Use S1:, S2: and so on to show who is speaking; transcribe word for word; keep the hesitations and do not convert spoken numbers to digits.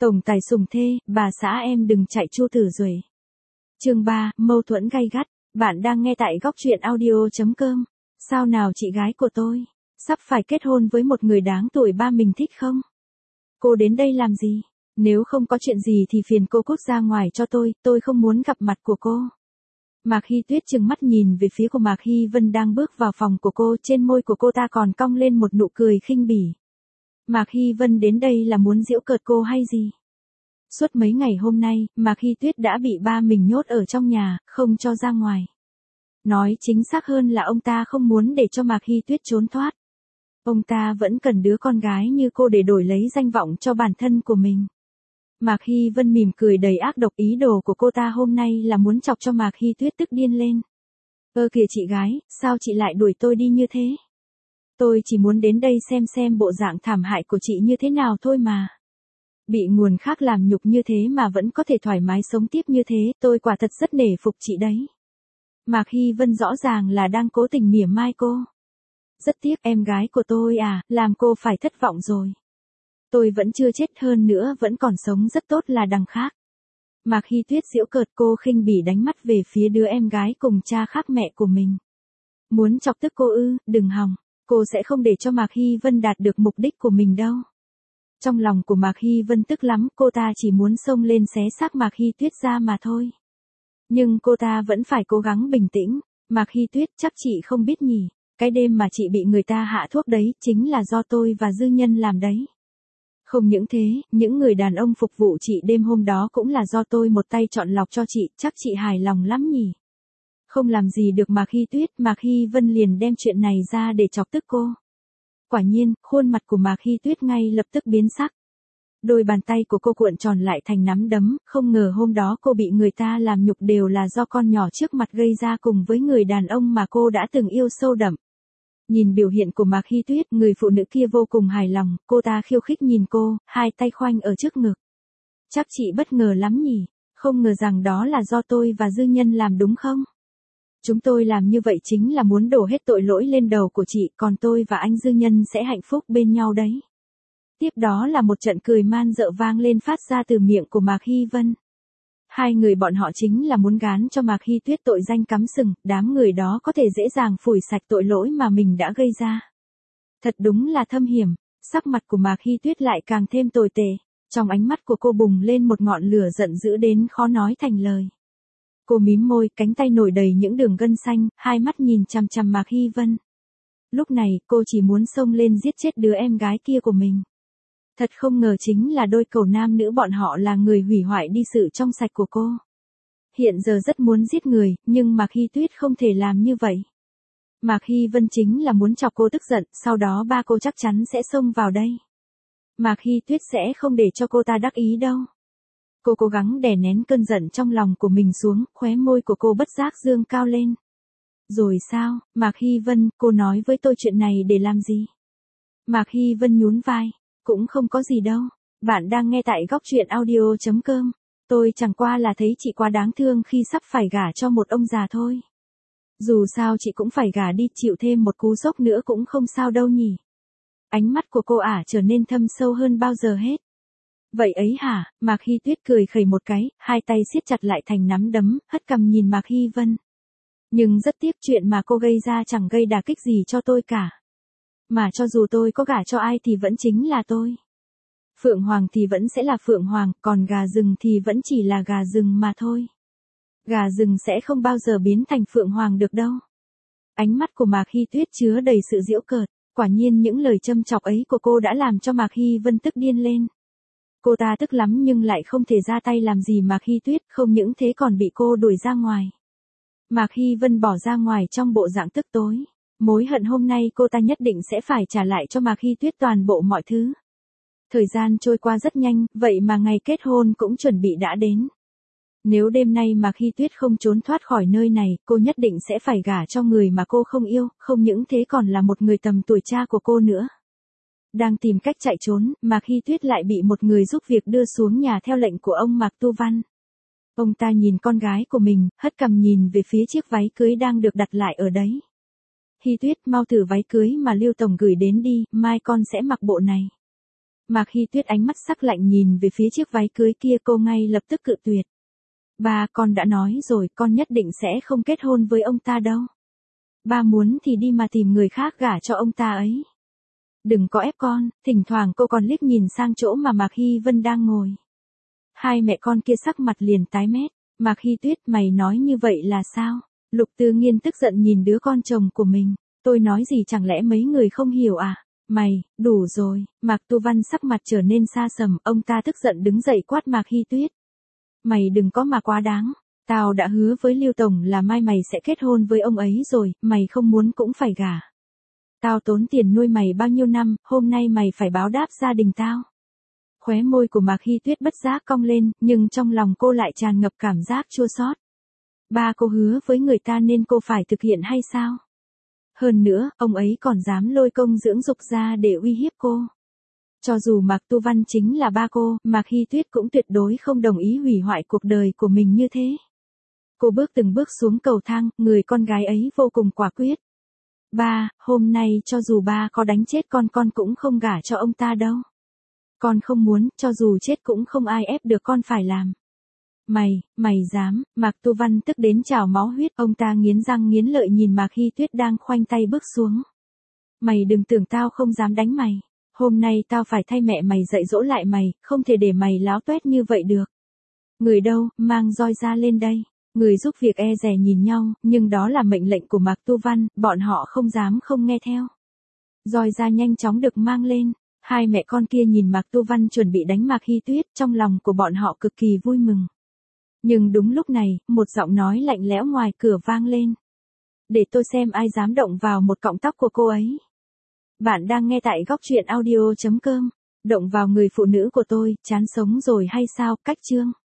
S1: Tổng tài sủng thê, bà xã em đừng chạy Chu Tử Duệ. Chương ba, mâu thuẫn gay gắt. Bạn đang nghe tại góc truyện audio chấm com. Sao nào chị gái của tôi? Sắp phải kết hôn với một người đáng tuổi ba mình thích không? Cô đến đây làm gì? Nếu không có chuyện gì thì phiền cô cút ra ngoài cho tôi, tôi không muốn gặp mặt của cô. Mạc Hy Tuyết trừng mắt nhìn về phía của Mạc Hy Vân đang bước vào phòng của cô, trên môi của cô ta còn cong lên một nụ cười khinh bỉ. Mạc Hy Vân đến đây là muốn giễu cợt cô hay gì? Suốt mấy ngày hôm nay, Mạc Hy Tuyết đã bị ba mình nhốt ở trong nhà, không cho ra ngoài. Nói chính xác hơn là ông ta không muốn để cho Mạc Hy Tuyết trốn thoát. Ông ta vẫn cần đứa con gái như cô để đổi lấy danh vọng cho bản thân của mình. Mạc Hy Vân mỉm cười đầy ác độc, ý đồ của cô ta hôm nay là muốn chọc cho Mạc Hy Tuyết tức điên lên. Ơ kìa chị gái, sao chị lại đuổi tôi đi như thế? Tôi chỉ muốn đến đây xem xem bộ dạng thảm hại của chị như thế nào thôi mà. Bị nguồn khác làm nhục như thế mà vẫn có thể thoải mái sống tiếp như thế, tôi quả thật rất nể phục chị đấy. Mạc Hy Vân rõ ràng là đang cố tình mỉa mai cô. Rất tiếc em gái của tôi à, làm cô phải thất vọng rồi. Tôi vẫn chưa chết, hơn nữa vẫn còn sống rất tốt là đằng khác. Mạc Hy Tuyết giễu cợt, cô khinh bỉ đánh mắt về phía đứa em gái cùng cha khác mẹ của mình. Muốn chọc tức cô ư, đừng hòng, cô sẽ không để cho Mạc Hy Vân đạt được mục đích của mình đâu. Trong lòng của Mạc Hy Vân tức lắm, cô ta chỉ muốn xông lên xé xác Mạc Hy Tuyết ra mà thôi. Nhưng cô ta vẫn phải cố gắng bình tĩnh. Mạc Hy Tuyết, chắc chị không biết nhỉ, cái đêm mà chị bị người ta hạ thuốc đấy, chính là do tôi và Dư Nhân làm đấy. Không những thế, những người đàn ông phục vụ chị đêm hôm đó cũng là do tôi một tay chọn lọc cho chị, chắc chị hài lòng lắm nhỉ. Không làm gì được Mạc Hy Tuyết, Mạc Hy Vân liền đem chuyện này ra để chọc tức cô. Quả nhiên, khuôn mặt của Mạc Hy Tuyết ngay lập tức biến sắc. Đôi bàn tay của cô cuộn tròn lại thành nắm đấm, không ngờ hôm đó cô bị người ta làm nhục đều là do con nhỏ trước mặt gây ra cùng với người đàn ông mà cô đã từng yêu sâu đậm. Nhìn biểu hiện của Mạc Hy Tuyết, người phụ nữ kia vô cùng hài lòng, cô ta khiêu khích nhìn cô, hai tay khoanh ở trước ngực. Chắc chị bất ngờ lắm nhỉ, không ngờ rằng đó là do tôi và Dư Nhân làm đúng không? Chúng tôi làm như vậy chính là muốn đổ hết tội lỗi lên đầu của chị, còn tôi và anh Dư Nhân sẽ hạnh phúc bên nhau đấy. Tiếp đó là một trận cười man dợ vang lên phát ra từ miệng của Mạc Hy Vân. Hai người bọn họ chính là muốn gán cho Mạc Hy Tuyết tội danh cắm sừng, đám người đó có thể dễ dàng phủi sạch tội lỗi mà mình đã gây ra. Thật đúng là thâm hiểm, sắc mặt của Mạc Hy Tuyết lại càng thêm tồi tệ, trong ánh mắt của cô bùng lên một ngọn lửa giận dữ đến khó nói thành lời. Cô mím môi, cánh tay nổi đầy những đường gân xanh, hai mắt nhìn chằm chằm Mạc Hy Vân. Lúc này, cô chỉ muốn xông lên giết chết đứa em gái kia của mình. Thật không ngờ chính là đôi cầu nam nữ bọn họ là người hủy hoại đi sự trong sạch của cô. Hiện giờ rất muốn giết người, nhưng Mạc Hy Tuyết không thể làm như vậy. Mạc Hy Vân chính là muốn chọc cô tức giận, sau đó ba cô chắc chắn sẽ xông vào đây. Mạc Hy Tuyết sẽ không để cho cô ta đắc ý đâu. Cô cố gắng đè nén cơn giận trong lòng của mình xuống, khóe môi của cô bất giác dương cao lên. Rồi sao, Mạc Hy Vân, cô nói với tôi chuyện này để làm gì? Mạc Hy Vân nhún vai. Cũng không có gì đâu, bạn đang nghe tại góc truyện audio chấm com. Tôi chẳng qua là thấy chị quá đáng thương khi sắp phải gả cho một ông già thôi. Dù sao chị cũng phải gả đi, chịu thêm một cú sốc nữa cũng không sao đâu nhỉ. Ánh mắt của cô ả trở nên thâm sâu hơn bao giờ hết. Vậy ấy hả? Mạc Hy Tuyết cười khẩy một cái, hai tay siết chặt lại thành nắm đấm, hất cằm nhìn Mạc Hy Vân. Nhưng rất tiếc chuyện mà cô gây ra chẳng gây đả kích gì cho tôi cả. Mà cho dù tôi có gả cho ai thì vẫn chính là tôi. Phượng Hoàng thì vẫn sẽ là Phượng Hoàng, còn gà rừng thì vẫn chỉ là gà rừng mà thôi. Gà rừng sẽ không bao giờ biến thành Phượng Hoàng được đâu. Ánh mắt của Mạc Hy Tuyết chứa đầy sự giễu cợt, quả nhiên những lời châm chọc ấy của cô đã làm cho Mạc Hy Vân tức điên lên. Cô ta tức lắm nhưng lại không thể ra tay làm gì Mạc Hy Tuyết, không những thế còn bị cô đuổi ra ngoài. Mạc Hy Vân bỏ ra ngoài trong bộ dạng tức tối. Mối hận hôm nay cô ta nhất định sẽ phải trả lại cho Mạc Hy Tuyết toàn bộ mọi thứ. Thời gian trôi qua rất nhanh, vậy mà ngày kết hôn cũng chuẩn bị đã đến. Nếu đêm nay Mạc Hy Tuyết không trốn thoát khỏi nơi này, cô nhất định sẽ phải gả cho người mà cô không yêu, không những thế còn là một người tầm tuổi cha của cô nữa. Đang tìm cách chạy trốn, Mạc Hy Tuyết lại bị một người giúp việc đưa xuống nhà theo lệnh của ông Mạc Tu Văn. Ông ta nhìn con gái của mình, hất cằm nhìn về phía chiếc váy cưới đang được đặt lại ở đấy. Hy Tuyết, mau thử váy cưới mà Lưu Tổng gửi đến đi, mai con sẽ mặc bộ này. Mạc Hy Tuyết ánh mắt sắc lạnh nhìn về phía chiếc váy cưới kia, cô ngay lập tức cự tuyệt. Ba, con đã nói rồi, con nhất định sẽ không kết hôn với ông ta đâu. Ba muốn thì đi mà tìm người khác gả cho ông ta ấy. Đừng có ép con. Thỉnh thoảng cô còn liếc nhìn sang chỗ mà Mạc Hy Vân đang ngồi. Hai mẹ con kia sắc mặt liền tái mét. Mạc Hy Tuyết, mày nói như vậy là sao? Lục Tư Nghiên tức giận nhìn đứa con chồng của mình. Tôi nói gì chẳng lẽ mấy người không hiểu à? Mày, đủ rồi. Mạc Tu Văn sắc mặt trở nên xa sầm, ông ta tức giận đứng dậy quát Mạc Hy Tuyết. Mày đừng có mà quá đáng. Tao đã hứa với Lưu Tổng là mai mày sẽ kết hôn với ông ấy rồi, mày không muốn cũng phải gả. Tao tốn tiền nuôi mày bao nhiêu năm, hôm nay mày phải báo đáp gia đình tao. Khóe môi của Mạc Hy Tuyết bất giác cong lên, nhưng trong lòng cô lại tràn ngập cảm giác chua xót. Ba cô hứa với người ta nên cô phải thực hiện hay sao? Hơn nữa, ông ấy còn dám lôi công dưỡng dục ra để uy hiếp cô. Cho dù Mạc Tu Văn chính là ba cô, Mạc Hy Tuyết cũng tuyệt đối không đồng ý hủy hoại cuộc đời của mình như thế. Cô bước từng bước xuống cầu thang, người con gái ấy vô cùng quả quyết. Ba, hôm nay cho dù ba có đánh chết con con cũng không gả cho ông ta đâu. Con không muốn, cho dù chết cũng không ai ép được con phải làm. Mày, mày dám, Mạc Tu Văn tức đến trào máu huyết, ông ta nghiến răng nghiến lợi nhìn Mạc Hy Tuyết đang khoanh tay bước xuống. Mày đừng tưởng tao không dám đánh mày. Hôm nay tao phải thay mẹ mày dạy dỗ lại mày, không thể để mày láo toét như vậy được. Người đâu, mang roi ra lên đây. Người giúp việc e dè nhìn nhau, nhưng đó là mệnh lệnh của Mạc Tu Văn, bọn họ không dám không nghe theo. Roi ra nhanh chóng được mang lên. Hai mẹ con kia nhìn Mạc Tu Văn chuẩn bị đánh Mạc Hy Tuyết, trong lòng của bọn họ cực kỳ vui mừng. Nhưng đúng lúc này, một giọng nói lạnh lẽo ngoài cửa vang lên. Để tôi xem ai dám động vào một cọng tóc của cô ấy. Bạn đang nghe tại góc truyện audio chấm com. Động vào người phụ nữ của tôi, chán sống rồi hay sao? Cách chương.